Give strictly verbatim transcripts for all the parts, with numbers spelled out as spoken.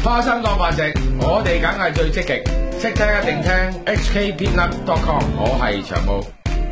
花生當飯食，我哋梗係最積極，識聽一定聽 H K Peanut dot com， 我係長毛。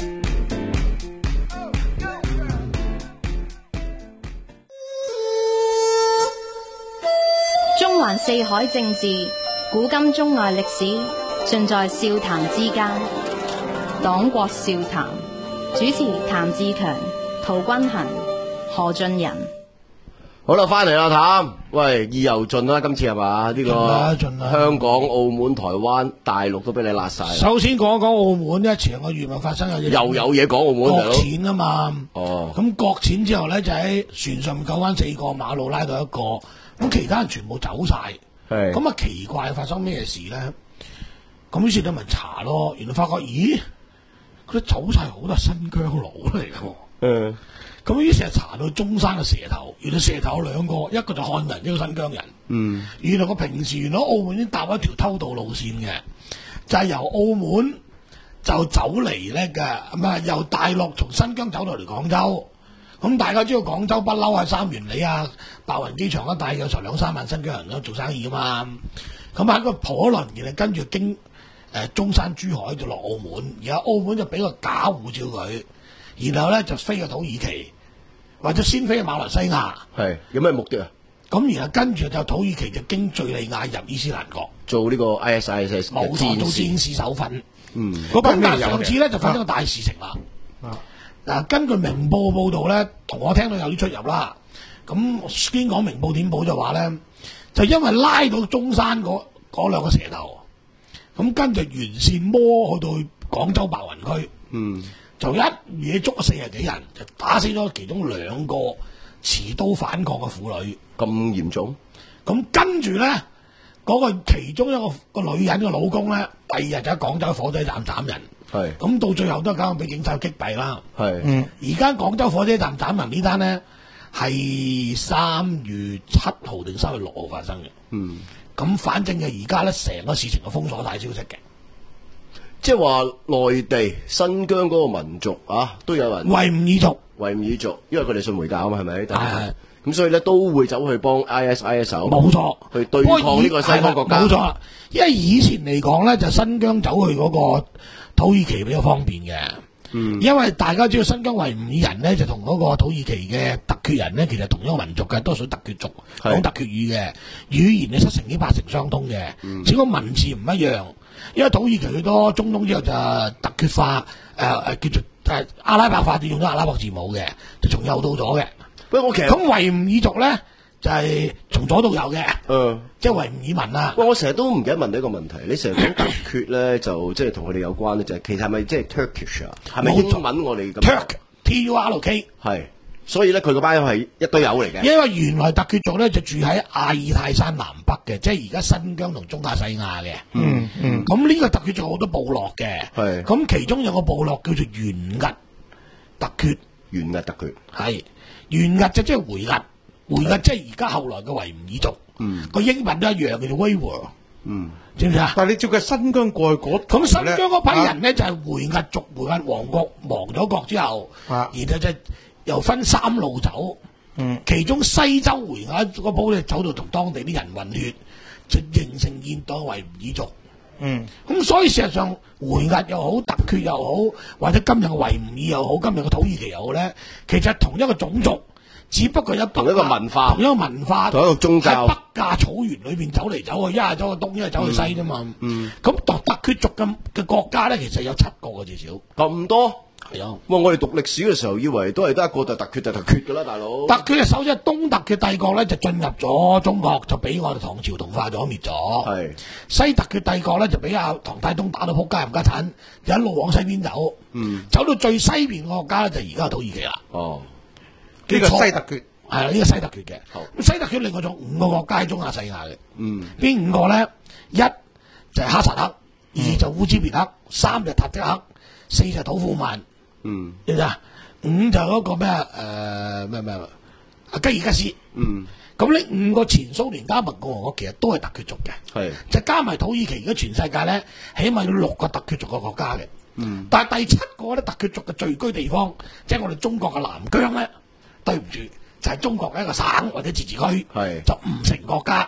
中環四海政治，古今中外歷史，盡在笑談之間。黨國笑談，主持譚志強、陶君行、何俊仁。 好啦，翻嚟啦，譚，喂，意猶盡啦，今次係嘛？呢、這個香港、澳門、台灣、大陸都俾你辣晒。 首先講一講澳門呢，前個月咪發生有嘢， 又有嘢講澳門擱淺啊嘛。 哦， 咁擱淺之後咧，就喺船上救翻四個，馬路拉到一個，咁其他人全部走晒。係咁啊，奇怪發生咩事咧？咁於是咧咪查咯，原來發覺咦，佢走晒好多新疆佬嚟嘅。嗯。咁於是就查到中山嘅蛇頭，原來蛇頭有兩個，一個就漢人，一個新疆人。嗯，原來我平時原來澳門已經搭一條偷渡路線嘅，就係、是、由澳門就走嚟咧嘅，咁啊由大陸從新疆走到嚟廣州。咁大家知道廣州不嬲係三元里啊、白雲機場一帶有成兩三萬新疆人都做生意噶嘛。咁喺個婆輪，然後跟住經誒、呃、中山、珠海就落澳門，然後澳門就俾個假護照佢。然後咧就飛去土耳其，或者先飛去馬來西亞。係有咩目的啊？ 咁然後跟住就土耳其就經敘利亞入伊斯蘭國， 做呢個 I S I S 冇錯，做戰士手份。嗯， 咁但係上次咧就發生個大事情啦。嗱、啊，根據明報報道咧，同我聽到有啲出入啦。咁先講明報點報就話咧，就因為拉到中山嗰嗰兩個蛇頭，咁跟住沿線摸去到廣州白雲區。嗯。就一嘢捉咗四十幾人，就打死咗其中兩個持刀反抗嘅婦女。 咁嚴重？ 咁跟住咧，嗰、那個其中一個個女人嘅老公咧，第二日就喺廣州火車站斬人。係。咁到最後都係梗係俾警察擊斃啦。係。嗯。而家廣州火車站斬人呢單咧，係三月七號定三月六號發生嘅。嗯。咁反正嘅而家咧，成個事情就封鎖晒消息嘅。 即係話內地新疆嗰個民族啊，都有人維吾爾族， 維吾爾族，因為佢哋信回教啊嘛，係咪？係咁，所以咧都會走去幫 I S I S 手， 冇錯， 去對抗呢個西方國家。 冇錯啦，因為以前嚟講咧，就新疆走去嗰個土耳其比較方便嘅。嗯，因為大家知道新疆維吾爾人咧，就同嗰個土耳其嘅突厥人咧，其實同一個民族嘅，都屬於突厥族，講突厥語嘅，語言係七成幾八成相通嘅，嗯、只不過文字唔一樣。因為土耳其好多中東之後就突厥化，誒、呃、誒叫做誒、呃、阿拉伯化，就用咗阿拉伯字母嘅，就從右到咗嘅。不過我其實咁維吾爾族咧就係、是、從左到右嘅，嗯，即係維吾爾文啊。 喂，我成日都唔記得問你一個問題，你成日講突厥咧，就即係同佢哋有關咧，就係、是、其實係咪即係 Turkish 啊？係咪英文我哋咁 Turk T U R K 係。所以咧，佢個班友係一堆友嚟嘅。 因為原來突厥族咧就住喺阿爾泰山南北嘅，即係而家新疆同中亞西亞嘅。嗯嗯。咁呢個突厥族好多部落嘅。係。咁其中有個部落叫做元壓突厥。 元壓突厥。係。 元壓就即係回壓，回壓即係而家後來嘅維吾爾族。嗯。個英文都一樣，叫做 Uyghur。嗯。知唔知啊？ 但係你照計新疆過去嗰， 咁新疆嗰批人咧就係回壓族，回壓王國亡咗國之後，然後就。又分三路走，嗯，其中西周回壓嗰鋪咧走到同當地啲人混血，就形成現代維吾爾族，嗯，咁所以事實上回壓又好，突厥又好，或者今日嘅維吾爾又好，今日嘅土耳其又好咧，其實同一個種族，只不過有同一個文化， 同一個文化， 同一個宗教， 喺北亞草原裏邊走嚟走去，一係走去東，一係走去西啫嘛，嗯，咁突突厥族嘅嘅國家咧，其實有七個嘅至少， 咁多。 係啊！ 哇！我哋讀歷史嘅時候，以為都係得一個就突厥就突厥噶啦，大佬。 突厥嘅首先係東突厥帝國咧，就進入咗中國，就俾我哋唐朝同化咗滅咗。係西突厥帝國咧，就俾阿唐太宗打到撲街冚家鏟，就一路往西邊走。嗯，走到最西邊嘅國家咧，就而家係土耳其啦。哦， 呢個西突厥係啦，呢個西突厥嘅。好，西突厥另外仲五個國家喺中亞西亞嘅。嗯，邊五個咧？一就係哈薩克，二就烏茲別克，三就塔吉克，四就土庫曼。嗯，知唔知啊？五就嗰個咩誒咩咩啊吉爾吉斯，嗯，咁呢五個前蘇聯加盟共和國其實都係突厥族嘅，係就加埋土耳其，而家全世界咧起碼有六個突厥族嘅國家嘅，嗯，但係第七個咧突厥族嘅聚居地方，即係我哋中國嘅南疆咧，對唔住就係、是、中國嘅一個省或者自治區，係就唔成國家。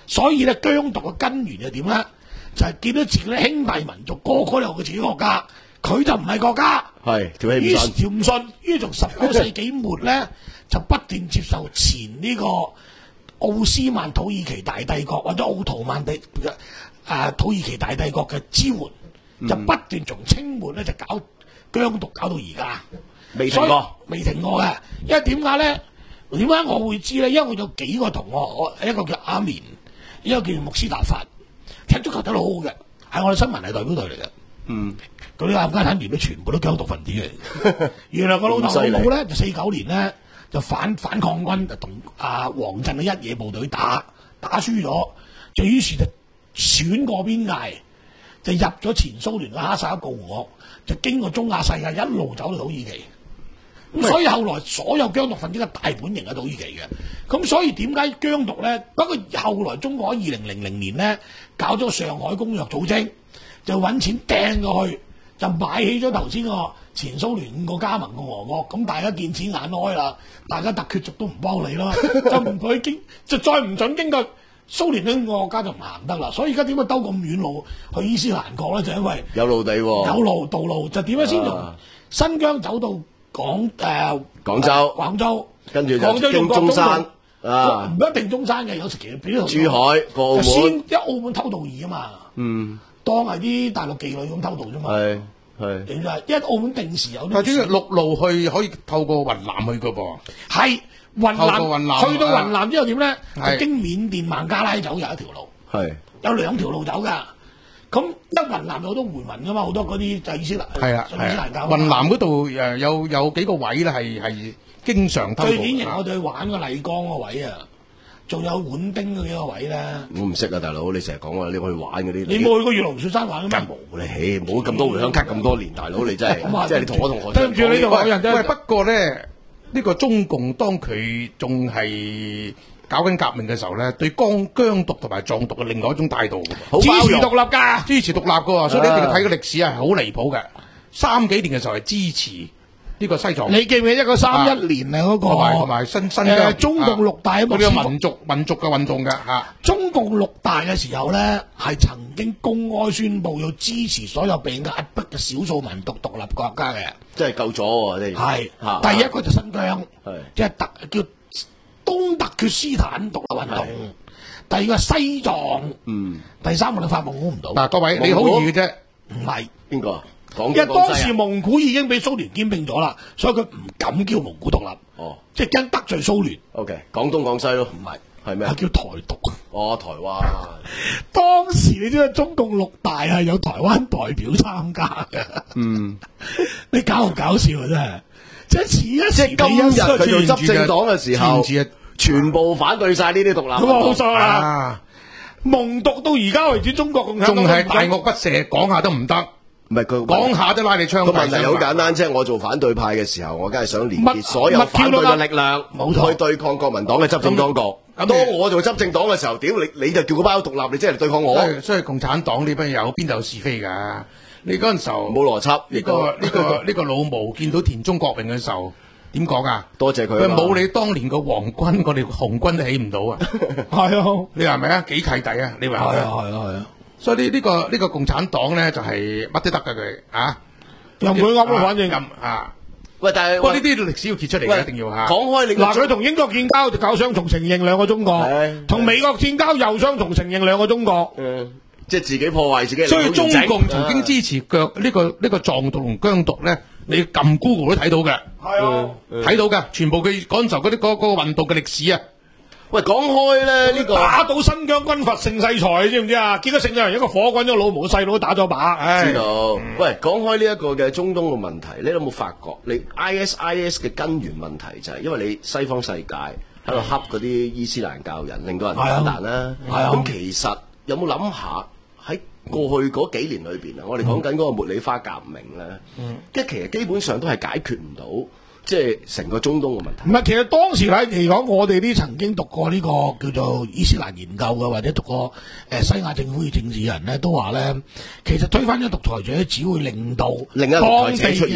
所以咧疆獨嘅根源係點咧？就係、是、見到自己啲兄弟民族個個都有佢自己國家，佢就唔係國家， 係條氣唔於順， 條唔順，於從十九世紀末咧就不斷接受前呢個奧斯曼土耳其大帝國或者奧圖曼帝誒、啊、土耳其大帝國嘅支援，嗯、就不斷從清末咧就搞疆獨搞到而家， 未停過， 未停過嘅。因為點解咧？點解我會知咧？因為我有幾個同學，我一個叫阿棉，一個叫穆斯達法。踢足球踢得好好嘅，係我哋新聞係代表隊嚟嘅。嗯，嗰啲冚家產連都全部都疆獨分子嚟。原來個老豆老母咧就四九年咧就反反抗軍就同阿黃鎮嘅一野部隊打打輸咗，就於是就選過邊界，就入咗前蘇聯嘅哈薩克共和國，就經過中亞世界一路走到土耳其。咁所以後來所有疆獨分子嘅大本營喺土耳其嘅，咁所以點解疆獨咧？不過後來中國喺二零零零年咧搞咗上海公約組織，就揾錢掟過去，就買起咗頭先個前蘇聯五個加盟共和國，咁大家見錢眼開啦，大家特決族都唔幫你啦，就唔許經，就再唔準經過蘇聯呢個國家就唔行得啦。所以而家點解兜咁遠路去伊斯蘭國咧？就因為有路地喎、 有路道路，就點樣先從新疆走到廣誒廣州、 廣州， 跟住就經中山啊， 唔一定中山嘅，有時其實俾珠海、過澳門， 先因為澳門偷渡易啊嘛， 嗯， 當係啲大陸妓女咁偷渡啫嘛， 係係， 點解？因為澳門定時有啲， 或者陸路去可以透過雲南去嘅噃， 係雲南， 雲南去到雲南之後點咧？ 係就經緬甸孟加拉走有一條路， 係有兩條路走㗎。咁一雲南有好多回民噶嘛，好多嗰啲就伊斯蘭， 係啊伊斯蘭教。 雲南嗰度誒有有幾個位咧係係經常偷渡。 最典型我哋去玩個麗江個位啊，仲有碗丁嗰幾個位咧。 我唔識啊，大佬，你成日講話你去玩嗰啲， 你冇去過越龍雪山玩咩？ 冇咧，冇咁多回鄉卡咁多年，大佬你真係，即係你同我同學。 對唔住你同我人喂，不過咧呢個中共當佢仲係搞緊革命嘅時候咧，對疆疆獨同埋藏獨嘅另外一種態度嘅， 支持獨立㗎， 支持獨立㗎，所以你一定要睇個歷史係好離譜嘅。三幾年嘅時候係支持呢個西藏。 你記唔記得一九三一年啊嗰個同埋同埋新新疆中共六大嗰啲民族民族嘅運動嘅嚇。 中共六大嘅時候咧，係曾經公開宣佈要支持所有被壓迫嘅少數民族獨立國家嘅， 真係夠咗喎！你係第一個就新疆，即係特叫東突厥斯坦獨立運動，第二個西藏，嗯，第三個你發夢估唔到。 嗱，各位你好易嘅啫， 唔係邊個啊？ 因為當時蒙古已經俾蘇聯兼併咗啦，所以佢唔敢叫蒙古獨立。 哦， 即係驚得罪蘇聯。 O K， 廣東廣西咯， 唔係， 係咩？ 係叫台獨。 哦，台灣。 當時你知唔知中共六大係有台灣代表參加嘅？嗯，你搞唔搞笑啊？真係，即係似一即係今日佢做執政黨嘅時候，全部反對晒呢啲獨立。 冇錯啦，蒙獨到而家為止，中國共產黨仲係大惡不赦，講下都唔得。 唔係佢講下都拉你槍。 個問題好簡單啫，我做反對派嘅時候，我梗係想連結所有反對嘅力量，去對抗國民黨嘅執政當局。當我做執政黨嘅時候，屌你，你就叫個包獨立，你即係嚟對抗我。 所以共產黨呢班友邊度有是非㗎？你嗰陣時候冇邏輯。 呢個呢個呢個老毛見到田中角榮嘅時候點講啊？ 多謝佢。 佢冇你當年個皇軍，我哋紅軍都起唔到啊！ 係啊， 你話係咪啊？幾契弟啊？你話係啊係啊係啊！ 所以呢呢個呢個共產黨咧就係乜都得㗎佢啊， 任佢噏咯，反正啊。 喂，但係不過呢啲歷史要揭出嚟嘅，一定要嚇。 講開你嗱，佢同英國建交就搞雙重承認兩個中國，同美國建交又雙重承認兩個中國。 嗯，即係自己破壞自己。 所以中共曾經支持腳呢個呢個藏獨同疆獨咧，你撳 Google 都睇到嘅。 係啊， 睇到㗎，全部佢嗰陣時候嗰啲嗰嗰個運動嘅歷史啊。 喂，講開咧呢個打到新疆軍閥盛世才，你知唔知啊？結果盛世才一個火滾咗老毛細佬打咗把，唉。 知道。喂，講開呢一個嘅中東嘅問題，你有冇發覺？你 I S I S 嘅根源問題就係因為你西方世界喺度恰嗰啲伊斯蘭教人，令到人反彈啦。咁其實有冇諗下喺過去嗰幾年裏邊啊？我哋講緊嗰個茉莉花革命咧，即係其實基本上都係解決唔到。即係成個中東嘅問題。唔係， 其實當時嚟嚟講，我哋啲曾經讀過呢個叫做伊斯蘭研究嘅，或者讀過誒、呃、西亞政府嘅政治人咧，都話咧，其實推翻咗獨裁者，只會令到另一個獨裁者出現啊。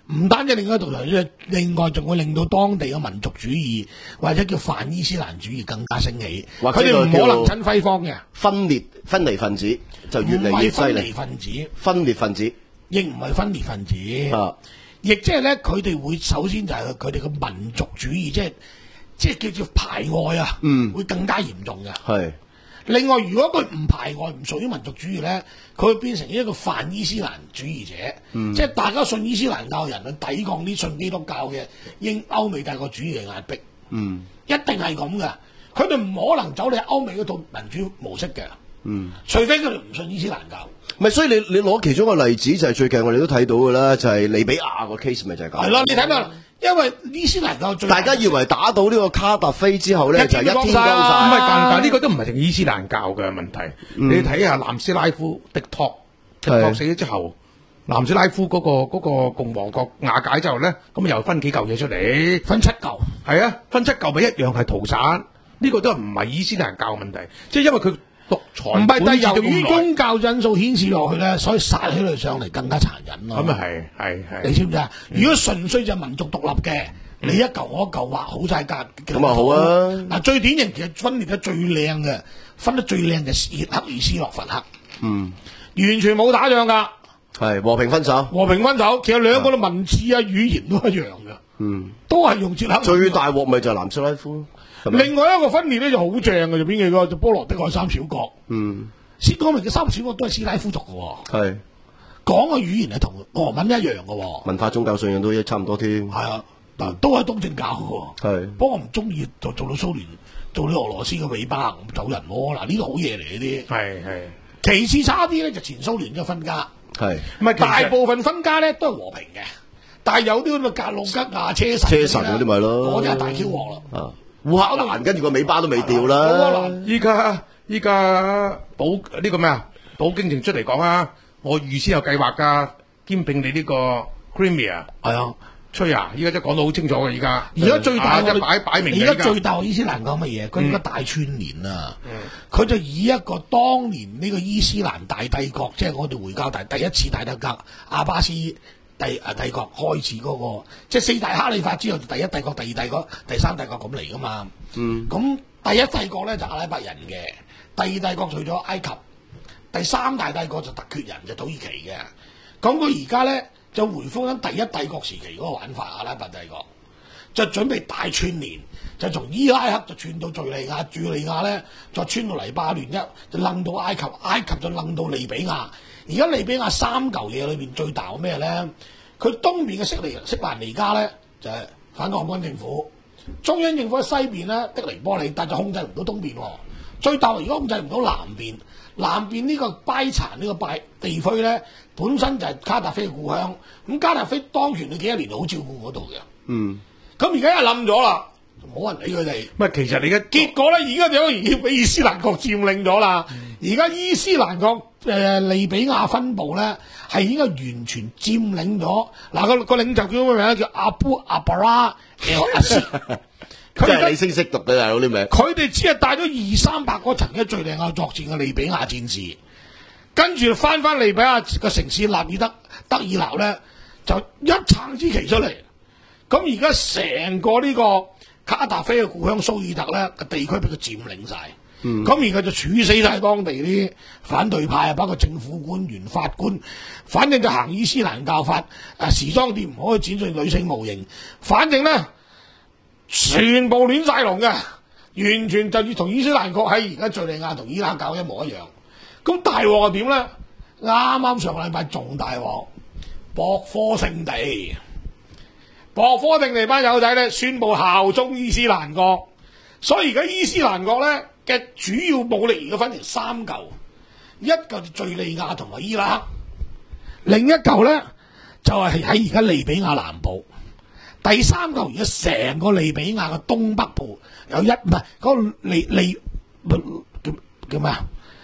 唔單止另一度頭先，另外仲會令到當地嘅民族主義或者叫泛伊斯蘭主義更加升起。佢哋唔可能親西方嘅分裂分離分子就越嚟越犀利。 分離分子， 分裂分子， 亦唔係分裂分子。 啊， 亦即係咧，佢哋會首先就係佢哋嘅民族主義，即係即係叫做排外啊， 嗯， 會更加嚴重嘅。 係。 另外，如果佢唔排外，唔屬於民族主義咧，佢會變成一個泛伊斯蘭主義者，嗯、即係大家信伊斯蘭教人去抵抗啲信基督教嘅英歐美大國主義嘅壓迫， 嗯， 一定係咁嘅。佢哋唔可能走你歐美嗰套民主模式嘅， 嗯， 除非佢哋唔信伊斯蘭教。 咪所以你你攞其中一個例子就係最近我哋都睇到嘅啦，就係利比亞個 case 咪就係咁。 係咯，你睇到。因為伊斯蘭教最大家以為打到呢個卡達菲之後咧，就一天光晒。 唔係，但但呢個都唔係淨伊斯蘭教嘅問題。嗯、你睇下南斯拉夫迪托，迪托死咗之後，南斯拉夫嗰、嗰個、嗰個共和國瓦解之後咧，咁又分幾嚿嘢出嚟， 分七嚿。係啊，分七嚿咪一樣係屠殺。呢、呢個都唔係伊斯蘭教問題，即係因為佢獨裁唔係，但係由於宗教因素顯示落去咧，所以殺起嚟上嚟更加殘忍咯。 咁啊係係係， 你知唔知啊？嗯、如果純粹就民族獨立嘅，嗯、你一嚿我一嚿畫好晒格， 咁啊好啊！ 嗱，最典型其實分裂得最靚嘅，分得最靚嘅捷克與斯洛伐克， 嗯， 完全冇打仗㗎， 係和平分手， 和平分手。其實兩個嘅文字啊、語言都一樣㗎，嗯，都係用捷克。 最大鑊咪就係南斯拉夫。 另外一個分裂咧就好正嘅，就邊幾個？就波羅的海三小國。嗯，先講明嘅三小國都係斯拉夫族嘅。係講嘅語言係同俄文一樣嘅。 文化宗教信仰都差唔多添。係啊，嗱都係東正教嘅。係，不過唔中意就做到蘇聯，做到俄羅斯嘅尾巴咁走人咯。嗱呢個好嘢嚟呢啲。係係。其次差啲咧就前蘇聯嘅分家。係，唔係大部分分家咧都係和平嘅，但係有啲咁嘅格魯吉亞車臣。 車臣嗰啲咪咯。 嗰啲係大 Q 鑊啦。啊。 烏克蘭跟住個尾巴都未掉啦。 烏克蘭依家依家保呢、這個咩啊？普京仲出嚟講啊！我預先有計劃㗎，兼併你呢個 Crimea。係啊，吹啊！依家真係講到好清楚嘅，依家。而家最大嘅擺擺明。 而家最大嘅伊斯蘭講乜嘢？佢而家大串聯啊！佢、嗯、就以一個當年呢個伊斯蘭大帝國，即、就、係、是、我哋回教大第一次大帝國阿巴斯。帝啊帝國開始嗰、那個，即係四大哈里發之後，第一帝國、第二帝國、第三帝國咁嚟噶嘛。嗯。咁第一帝國咧就阿拉伯人嘅，第二帝國除咗埃及，第三大帝國就突厥人，就土耳其嘅。咁佢而家咧就回復緊第一帝國時期嗰個玩法，阿拉伯帝國就準備大串聯，就從伊拉克就串到敍利亞，敍利亞咧再穿到黎巴嫩，一就楞到埃及，埃及就楞到利比亞。而家利比亞三嚿嘢裏邊最大係咩咧？佢東邊嘅色尼色蘭尼加咧就係、是、反抗軍政府，中央政府喺西邊咧的尼波里，但就控制唔到東邊。最大而家控制唔到南邊，南邊呢個拜殘呢個拜地區咧，本身就係卡達菲嘅故鄉。咁卡達菲當權佢幾多年好照顧嗰度嘅。嗯。咁而家又冧咗啦，冇人理佢哋。 唔係，其實你嘅結果咧，而家就要俾伊斯蘭國佔領咗啦。而家、嗯、伊斯蘭國。誒、呃、利比亞分部咧係應該完全佔領咗，嗱個個領袖叫咩名咧？叫阿布阿巴拉阿斯， 即係你識識讀嘅大佬啲名。 佢哋只係帶咗二三百個曾經敍利亞作戰嘅利比亞戰士，跟住翻翻利比亞個城市納爾德德爾納咧，就一撐支旗出嚟。咁而家成個呢個卡達菲嘅故鄉蘇爾特咧個地區俾佢佔領晒。咁而家就處死晒當地啲反對派啊，包括政府官員、法官，反正就行伊斯蘭教法，啊時裝店唔可以剪碎女性模型，反正咧全部亂晒龍嘅，完全就要同伊斯蘭國喺而家敍利亞同伊拉克教一模一樣。咁大鑊係點咧？啱啱上個禮拜仲大鑊，博科聖地，博科聖地班友仔咧宣布效忠伊斯蘭國，所以而家伊斯蘭國咧嘅主要武力而家分成三嚿，一嚿就敍利亞同埋伊拉克，另一嚿咧就係喺而家利比亞南部，第三嚿而家成個利比亞嘅東北部有一唔係嗰個利利叫叫咩啊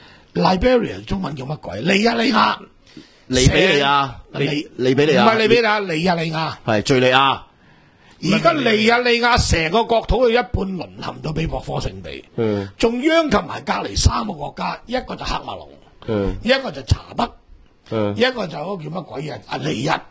？Liberia 中文叫乜鬼？利亞利亞， 利比利亞，利利比利亞， 唔係利比利亞，利亞利亞係敍利亞。 而家利亞利亞成個國土有一半淪陷咗俾博科聖地，嗯，仲殃及埋隔離三個國家，一個就喀麥隆，嗯，一個就查德，嗯，一個就嗰個叫乜鬼嘢阿利一，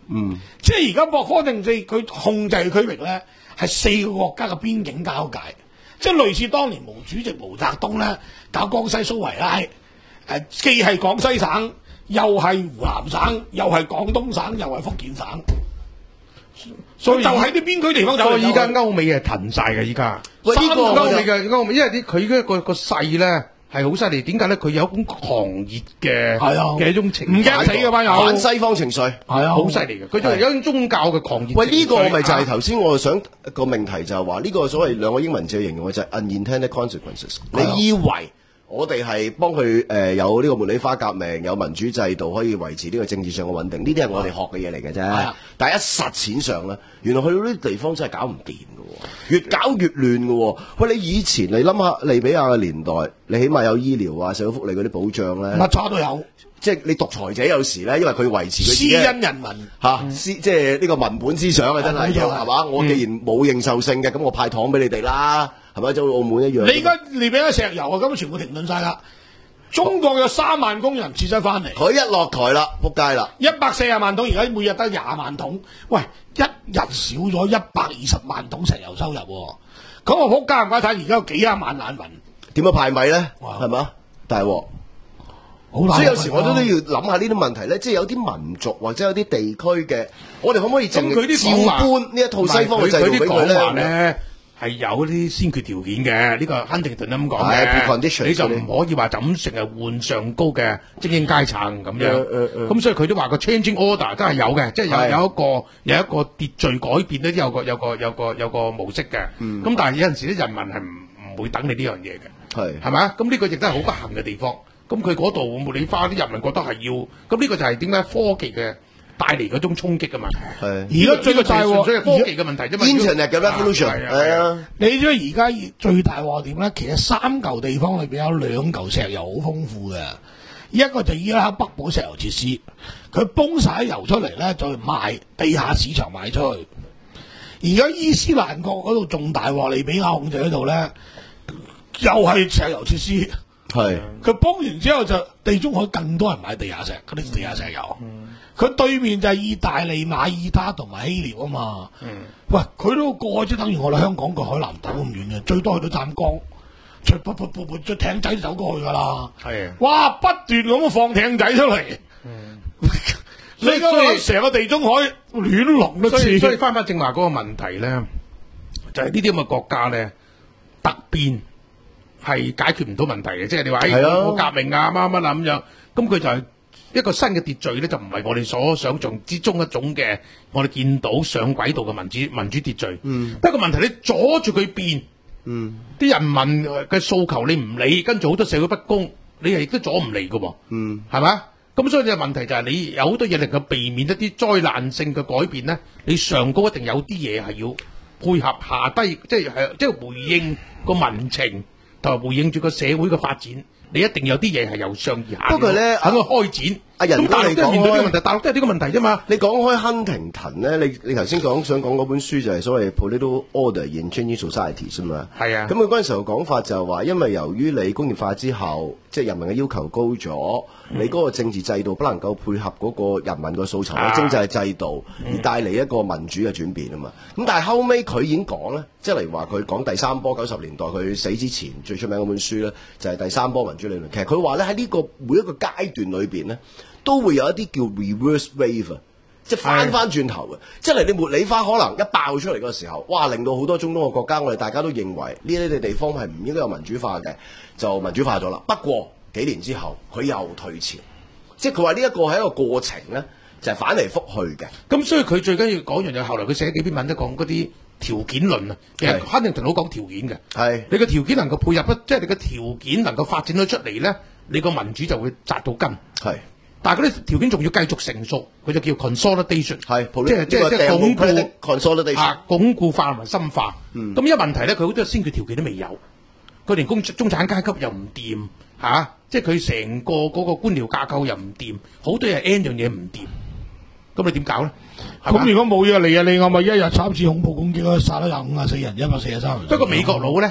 嗯，即係而家博科定制佢控制嘅區域咧，係四個國家嘅邊境交界，即係類似當年毛主席毛澤東咧搞江西蘇維拉，誒、呃、既係廣西省，又係湖南省，又係廣東省，又係福建省。所以就喺啲邊區地方走嚟走去。 依家歐美係騰晒嘅，依家。 喂，呢個歐美嘅歐美，因為啲佢嘅個個勢咧係好犀利。點解咧？佢有一種狂熱嘅係啊嘅一種情， 唔驚死嘅班友， 反西方情緒係啊， 好犀利嘅。佢就係有一種宗教嘅狂熱。 喂，呢個咪就係頭先我想個命題就係話呢個所謂兩個英文字嘅形容嘅就係 unintended consequences。你以為我哋係幫佢誒有呢個茉莉花革命，有民主制度可以維持呢個政治上嘅穩定，呢啲係我哋學嘅嘢嚟嘅啫。但係一實踐上咧，原來去到呢啲地方真係搞唔掂嘅喎，越搞越亂嘅喎。喂，你以前你諗下利比亞嘅年代，你起碼有醫療啊、社會福利嗰啲保障咧， 乜叉都有。 即係你獨裁者有時咧，因為佢維持佢私因人民嚇，私即係呢個文本思想啊，真係要係嘛？我既然冇認受性嘅，咁我派糖俾你哋啦，係咪？就好似澳門一樣。 你而家利比亞石油啊，根本全部停頓晒啦。中國有三萬工人撤出翻嚟， 佢一落台啦，仆街啦！ 一百四十萬桶，而家每日得廿萬桶，喂，一日少咗一百二十萬桶石油收入，咁我仆街唔該睇，而家有幾廿萬難民， 點樣派米咧？係嘛？大鑊！所以有時我都都要諗下呢啲問題咧，即係有啲民族或者有啲地區嘅，我哋可唔可以淨係照搬呢一套西方嘅制度俾佢咧？ 係有啲先決條件嘅，呢、這個亨廷頓都咁講嘅，你就唔可以話就咁成日換上高嘅精英階層咁樣。咁、uh, uh, uh, 所以佢都話個 changing order 都係有嘅，即係有有一個有一個秩序改變咧，都有個有個有個有個模式嘅。咁、嗯、但係有陣時啲人民係唔唔會等你呢樣嘢嘅，係係咪啊？咁呢個亦都係好不幸嘅地方。咁佢嗰度茉莉花啲人民覺得係要，咁呢個就係點解科技嘅帶嚟嗰種衝擊㗎嘛？係而家最大鑊，係科技嘅問題啫嘛。 Internet 嘅 revolution 係啊！ 你知而家最大鑊點咧？其實三嚿地方裏邊有兩嚿石油好豐富嘅，一個就伊拉克北部石油設施，佢崩晒啲油出嚟咧，就賣地下市場賣出去。而家伊斯蘭國嗰度仲大鑊，利比亞控制嗰度咧，又係石油設施。係佢崩完之後就地中海更多人買地下石嗰啲地下石油，佢、嗯、對面就係意大利、馬耳他同埋希臘啊嘛。嗯、喂，佢都過去即等於我哋香港個海南島咁遠嘅，最多去到湛江，隨噗噗噗噗隻艇仔走過去噶啦。係啊，哇，不斷咁放艇仔出嚟。嗯，你而家成個地中海亂龍都似。 所以翻翻正話嗰個問題咧，就係呢啲咁嘅國家咧突變。係解決唔到問題嘅，即係你話誒個革命啊乜乜啊咁樣，咁佢就係一個新嘅秩序咧，就唔係我哋所想象之中一種嘅，我哋見到上軌道嘅民主民主秩序。嗯，不過問題你阻住佢變，嗯，啲人民嘅訴求你唔理，跟住好多社會不公，你係亦都阻唔嚟㗎喎。嗯，係嘛？咁所以嘅問題就係你有好多嘢能夠避免一啲災難性嘅改變咧，你上高一定有啲嘢係要配合下低，即係係即係回應個民情。就回應住個社會嘅發展，你一定有啲嘢係由上而下。不過咧，喺度開展。阿人咁大陸都係面對呢個問題，大陸都係呢個問題啫嘛。你講開亨廷頓咧，你你頭先講想講嗰本書就係所謂 Political Order in Changing Societies 啊嘛。係啊。咁佢嗰陣時候講法就係話，因為由於你工業化之後，即係人民嘅要求高咗，嗯、你嗰個政治制度不能夠配合嗰個人民嘅訴求嘅經濟制度，嗯、而帶嚟一個民主嘅轉變啊嘛。咁但係後尾佢已經講咧，即係例如話佢講第三波九十年代佢死之前最出名嗰本書咧，就係、是、第三波民主理論。其實佢話咧喺呢個每一個階段裏邊咧。都會有一啲叫 reverse wave， 即係翻翻轉頭嘅，即係你茉莉花可能一爆出嚟嘅時候，哇！令到好多中東嘅國家，我哋大家都認為呢啲地方係唔應該有民主化嘅，就民主化咗啦。不過幾年之後，佢又退潮，即係佢話呢一個係一個過程咧，就係、是、反嚟覆去嘅。咁所以佢最緊要講樣就後來佢寫幾篇文都講嗰啲條件論啊，其實亨廷頓好講條件嘅。係你個條件能夠配合，即係你個條件能夠發展到出嚟咧，你個民主就會扎到根。係。但係嗰啲條件仲要繼續成熟，佢就叫 consolidation， 係即係即係即係鞏固 consolidation， 啊，鞏固化同埋深化。咁依家問題咧，佢好多先決條件都未有，佢連中中產階級又唔掂嚇，即係佢成個嗰個官僚架構又唔掂，好多嘢 N 樣嘢唔掂，咁你點搞咧？咁如果冇嘢嚟啊，你我咪一日三次恐怖攻擊，殺咗廿五啊四人，一百四十三人。不過美國佬咧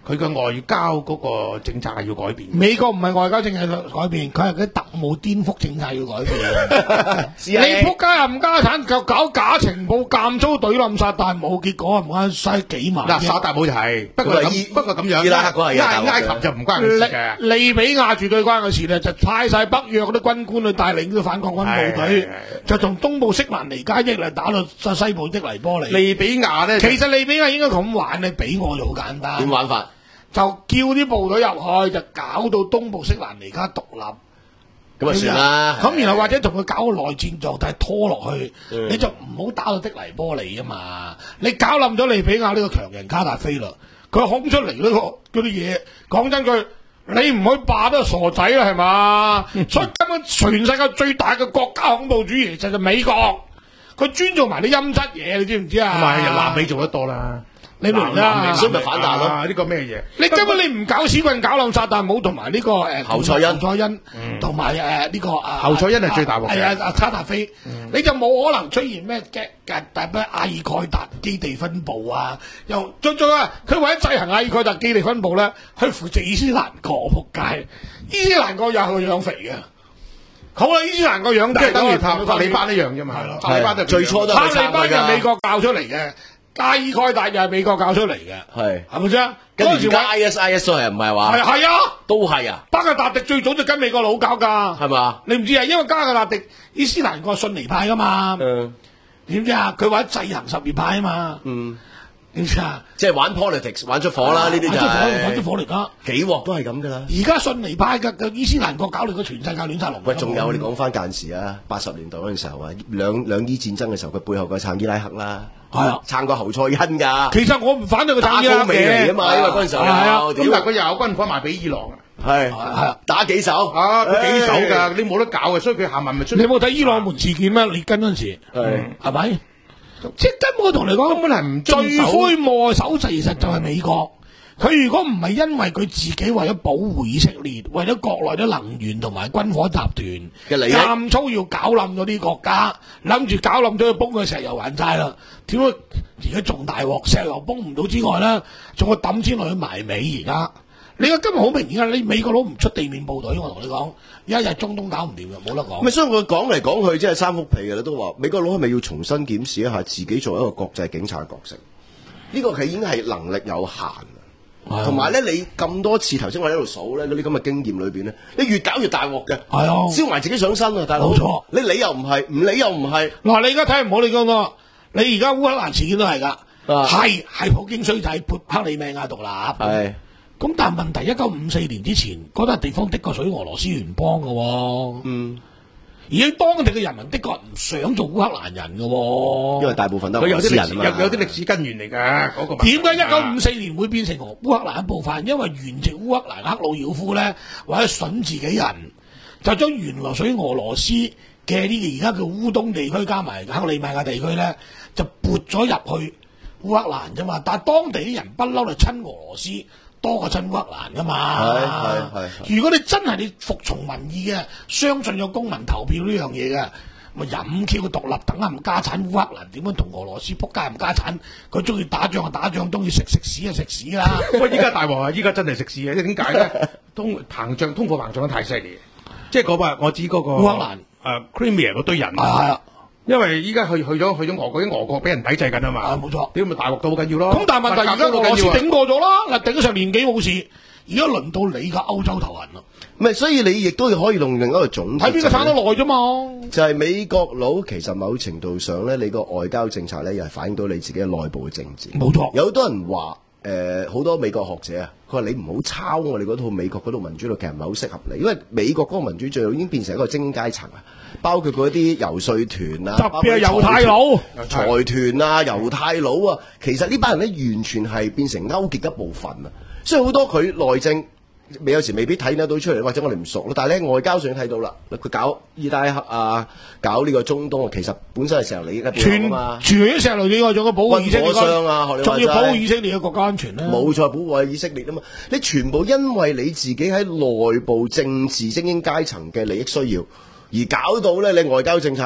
佢嘅外交嗰個政策係要改變。 美國唔係外交政策改變，佢係嗰啲特務顛覆政策要改變。你仆街冚家產，就搞假情報，監粗懟冧薩達姆，結果唔啱嘥幾萬。 嗱，薩達姆就係，不過咁，不過咁樣， 伊拉克嗰係埃埃及就唔關佢事嘅。 利比亞絕對關佢事咧，就派晒北約嗰啲軍官去帶領啲反抗軍部隊，就從東部色蘭尼加益嚟打到西部的黎波里。 利比亞咧， 其實利比亞應該咁玩，你俾我就好簡單。 點玩法？ 就叫啲部隊入去，就搞到東部色蘭尼加獨立， 咁啊算啦。 咁然後或者同佢搞個內戰狀態拖落去，嗯、你就唔好打到的黎波里啊嘛！你搞冧咗利比亞呢個強人卡達菲啦，佢空出嚟呢、這個嗰啲嘢，講真句，你唔去霸都係傻仔啦，係嘛？所以根本全世界最大嘅國家恐怖主義就係美國，佢專做埋啲陰質嘢，你知唔知啊？ 同埋南美做得多啦。 你明啦， 所以咪反彈咯？ 呢、這個咩嘢？ 你根本你唔搞屎棍，搞冧薩達姆同埋呢個誒侯賽因， 侯賽因同埋誒呢個啊侯賽因係最大鑊嘅。 係啊，阿卡達菲，嗯、你就冇可能出現咩嘅嘅大咩阿爾蓋達基地分佈啊？又再再啊，佢為咗制衡阿爾蓋達基地分佈咧，去扶植伊斯蘭國仆街。伊斯蘭國又係個養肥嘅。好啦，伊斯蘭個養即係等於塔塔利班一樣啫嘛。塔利班就最初都係塔利班就美國教出嚟嘅。阿爾蓋達又係美國教出嚟嘅，係係咪先？ 跟住而家 I S I S 都係唔係話？ 係係啊， 都係啊。 巴格達迪最早就跟美國佬搞㗎， 係嘛？ 你唔知啊？因為巴格達迪伊斯蘭國係遜尼派㗎嘛，嗯，點知啊？佢話制衡什葉派啊嘛，嗯，點知啊？ 即係玩 politics 玩出火啦，呢啲就係玩出火嚟㗎， 幾鑊都係咁㗎啦。 而家遜尼派嘅嘅伊斯蘭國搞到個全世界亂晒龍。 喂，仲有你講翻間時啊，八十年代嗰陣時候啊，兩兩伊戰爭嘅時候，佢背後個撐伊拉克啦。係啊，撐過侯賽因㗎。其實我唔反對佢打伊拉克嘅啊嘛，因為嗰陣時候有，咁但係佢又有軍火賣俾伊朗啊。 係係打幾手啊，佢幾手㗎，你冇得搞嘅，所以佢下文咪出。 你冇睇伊朗門事件咩？列根嗰陣時係係咪？即係根本我同你講，根本係唔罪魁禍首，其實就係美國。佢如果唔係因為佢自己為咗保護以色列，為咗國內啲能源同埋軍火集團嘅利益，監粗要搞冧咗啲國家，諗住搞冧咗佢，崩佢石油還債啦。點解而家仲大鑊？石油崩唔到之外咧，仲會抌錢落去埋尾。而家你個今日好明顯啊！你美國佬唔出地面部隊，我同你講，一日中東搞唔掂嘅，冇得講。 咪所以我講嚟講去，即係三幅皮嘅啦，都話美國佬係咪要重新檢視一下自己作為一個國際警察嘅角色？呢、這個係已經係能力有限。同埋咧，你咁多次頭先我喺度數咧，嗰啲咁嘅經驗裏邊咧，你越搞越大鑊嘅，係啊，燒埋自己上身啊，大佬。冇錯，你理又唔係，唔理又唔係。 嗱，你而家睇唔好你講個，你而家烏克蘭事件都係噶，係係普京衰仔，潑克里米亞獨立。係，咁但係問題，一九五四年之前嗰笪地方的確屬於俄羅斯聯邦嘅喎。嗯。而喺當地嘅人民的確唔想做烏克蘭人嘅喎， 因為大部分都係俄羅斯人啊嘛， 有有啲歷史根源嚟㗎。嗰個點解一九五四年會變成烏克蘭一部分？因為原籍烏克蘭克魯曉夫咧，為咗筍自己人，就將原來屬於俄羅斯嘅呢個而家叫烏東地區加埋克里米亞地區咧，就撥咗入去烏克蘭啫嘛。但係當地啲人不嬲就親俄羅斯多過親烏克蘭噶嘛。係係係。如果你真係你服從民意嘅，相信有公民投票呢樣嘢嘅，咪任 Q 獨立等下唔家產烏克蘭點樣同俄羅斯撲街唔家產？佢中意打仗就打仗，中意食食屎就食屎啦。 喂，依家大鑊啊！依家真係食屎啊！點解咧？通膨脹、通貨膨脹得太犀利。即係嗰個我指嗰個烏克蘭誒 Crimea 嗰堆人。係啊。因為依家去去咗去咗俄國，啲俄國俾人抵制緊啊嘛。 啊，冇錯。 屌咪大鑊到好緊要咯。 咁但係問題而家俄羅斯頂過咗啦，嗱頂咗成年幾冇事，而家輪到你嘅歐洲頭痕啦。 唔係，所以你亦都可以用另一個總結。 睇邊個撐得耐啫嘛。 就係、是、美國佬其實某程度上咧，你個外交政策咧，又係反映到你自己嘅內部嘅政治。 冇錯。 有好多人話誒，好、呃、多美國學者啊，佢話你唔好抄我哋嗰套美國嗰套民主律，其實唔係好適合你，因為美國嗰個民主最後已經變成一個精英階層啊。包括嗰啲遊說團啊， 特別係猶太佬、 財團啊、猶太佬啊，其實呢班人咧完全係變成勾結一部分啊。所以好多佢內政，你有時未必睇得到出嚟，或者我哋唔熟咯。但係咧外交上睇到啦，佢搞伊拉克啊，搞呢個中東啊，其實本身係石油利益嘅背後啊嘛。全全石油利益外，仲要保護以色列啊，仲要保護以色列嘅國家安全咧。冇錯，保護以色列啊嘛。你全部因為你自己喺內部政治精英階層嘅利益需要。而搞到咧，你外交政策咧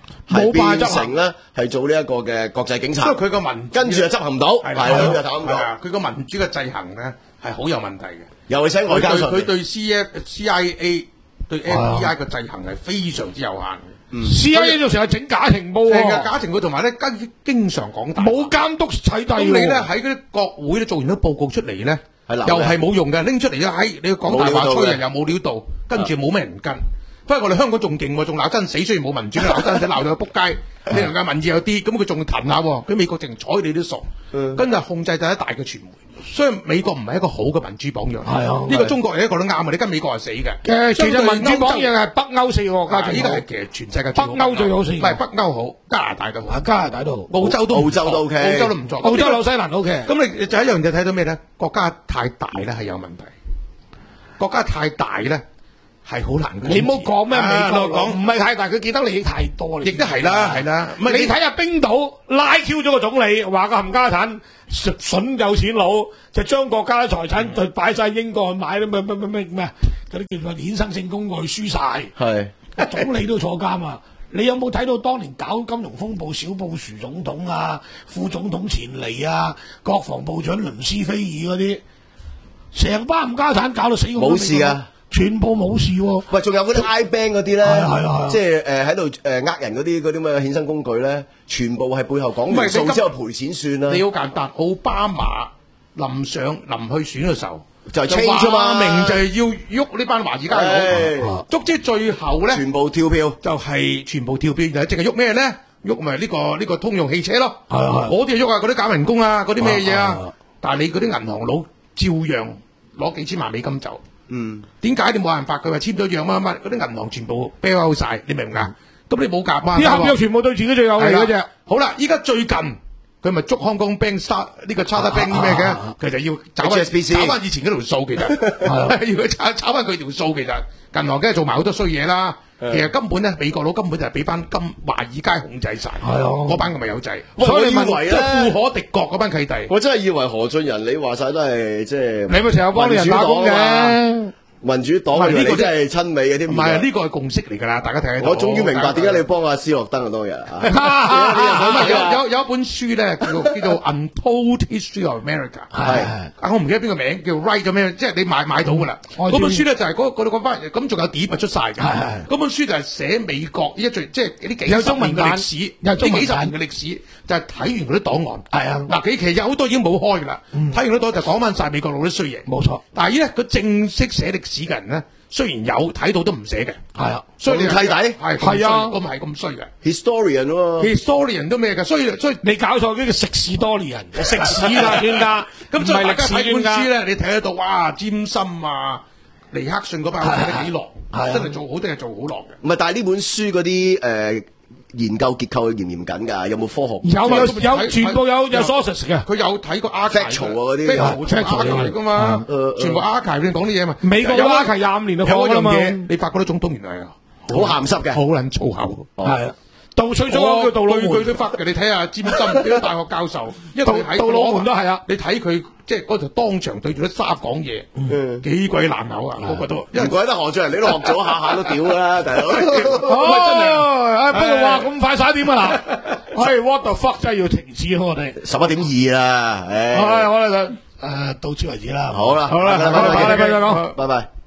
係變冇辦法成咧係做呢一個嘅國際警察， 因為佢個民跟住就執行唔到，係係啦，就咁講。 佢個民主嘅制衡咧係好有問題嘅， 尤其是喺外交上面， 佢對 C F C I A 對 F B I 嘅制衡係非常之有限嘅。 C I A 就成日整假情報成日喎， 假情報同埋咧跟經常講大話冇監督洗底咁你咧喎。 喺嗰啲國會咧做完啲報告出嚟咧， 係流嘅又係冇用嘅，拎出嚟咧，喺你要講大話冇料到嘅吹人又冇料到，跟住冇咩人跟。不過我哋香港仲勁喎，仲鬧真死，雖然冇民主，鬧真死鬧到佢撲街，你能夠民意有啲，咁佢仲騰下喎，佢美國淨睬你都傻，跟住控制就一大嘅傳媒，所以美國唔係一個好嘅民主榜樣。 係啊呢個中國人一個都啱啊，你跟美國係死嘅。 誒，其實民主榜樣係北歐四個國家啊， 最好， 呢個係其實全世界北歐最好四個， 唔係北歐好，加拿大都好， 啊加拿大都好， 澳洲都唔澳洲都 OK 澳洲都唔錯， 澳洲紐西蘭 O K。 咁你就一樣就睇到咩咧？國家太大咧係有問題，國家太大咧係好難管治。 你唔好講咩美國講唔係太大，佢記得你太多啦。 亦都係啦，係啦。唔係你睇下冰島拉 Q 咗個總理，話個冚家產筍有錢佬，就將國家啲財產就擺晒英國去買啲咩咩咩咩咩嗰啲叫做衍生性工具輸晒， 係總理都坐監啊！你有冇睇到當年搞金融風暴小布殊總統啊、副總統錢尼啊、國防部長倫斯菲爾嗰啲，成班冚家產搞到死咁多冇事啊！ 全部冇事喎。 喂，仲有嗰啲 I bank 嗰啲咧， 係啊係啊係啊即係誒喺度誒呃人嗰啲嗰啲咩衍生工具咧，全部係背後講完數之後賠錢算啦。 你好簡單，奧巴馬臨上臨去選嘅時候就係 change 啫嘛， 話明就係要喐呢班華爾街佬，足之最後咧全部跳票， 就係全部跳票，就係淨係喐咩咧？喐咪呢個呢個通用汽車咯， 係啊係嗰啲喐啊，嗰啲減人工啊，嗰啲咩嘢係啊係啊啊？ 但係你嗰啲銀行佬照樣攞幾千萬美金走。 嗯， 點解你冇辦法？佢話簽咗約乜乜，嗰啲銀行全部 bail out 晒，你明唔明啊？咁你冇夾啊？ 啲合約全部對自己最有利嗰只。 好啦，依家最近佢咪捉香港 bank start 呢個 charter bank 咩嘅？佢就要找翻 H S B C 找翻以前嗰條數，其實要佢炒炒翻佢條數，其實銀行梗係做埋好多衰嘢啦。其實根本咧，美國佬根本就係俾班金華爾街控制晒，嗰班咁咪有制。所以你問我以為咧即係富可敵國嗰班契弟。 我真係以為何俊仁你話晒都係即係你咪成日幫啲人打工嘅。 民主黨以為你真係親美嘅添， 唔係呢個係共識嚟㗎啦，大家睇睇。 我終於明白點解你幫阿斯諾登啊當日啊！ 有有有一本書咧，叫做叫做 Untold History of America， 係啊，我唔記得邊個名，叫 Wright 咗咩？即係你買買到㗎啦。嗰本書咧就係嗰嗰嗰班咁，仲有碟啊出晒㗎。嗰本書就係寫美國依家最即係呢幾十年嘅歷史，呢幾十年嘅歷史就係睇完嗰啲檔案。係啊，嗱，佢其實有好多已經冇開㗎啦。睇完嗰檔就講翻晒美國佬啲衰嘢。 冇錯。 但係咧，佢正式寫歷史嘅人咧，雖然有睇到都唔寫嘅，係啊，所以你咁契底係係啊，咁係咁衰嘅 historian 喎 ，historian 都咩嘅，所以所以你搞錯呢個食屎多年人，食屎啦專家， 咁所以大家唔係歷史專家睇本書咧，你睇得到哇，詹森啊，尼克遜嗰班睇得幾落，真係做好多嘢做好落嘅。 唔係，但係呢本書嗰啲誒研究結構嚴唔嚴謹㗎？有冇科學？ 有有有，全部有有 sources 嘅。 佢有睇過 archive 嗰啲 archive 㗎嘛，全部 archive 你講啲嘢嘛。 美國 archive 廿五年就有一樣講㗎嘛。 嘢，你發覺啲總統原來係好鹹濕嘅， 好撚粗口， 係啊。杜吹咗嗰個杜魯門， 句句都發嘅。你睇下詹森幾多大學教授，因為佢喺杜魯門都係啊。 你睇佢即係嗰條當場對住啲沙講嘢，幾鬼難口啊！個個都， 唔怪得何俊仁你都學咗下下都屌啦，大佬。 哦，不過話咁快耍點啊嗱，係 what the fuck 真係要停止我哋十一點二啦，唉， 係我哋就誒到此為止啦。 好啦， 好啦，下個禮拜再講， 拜拜。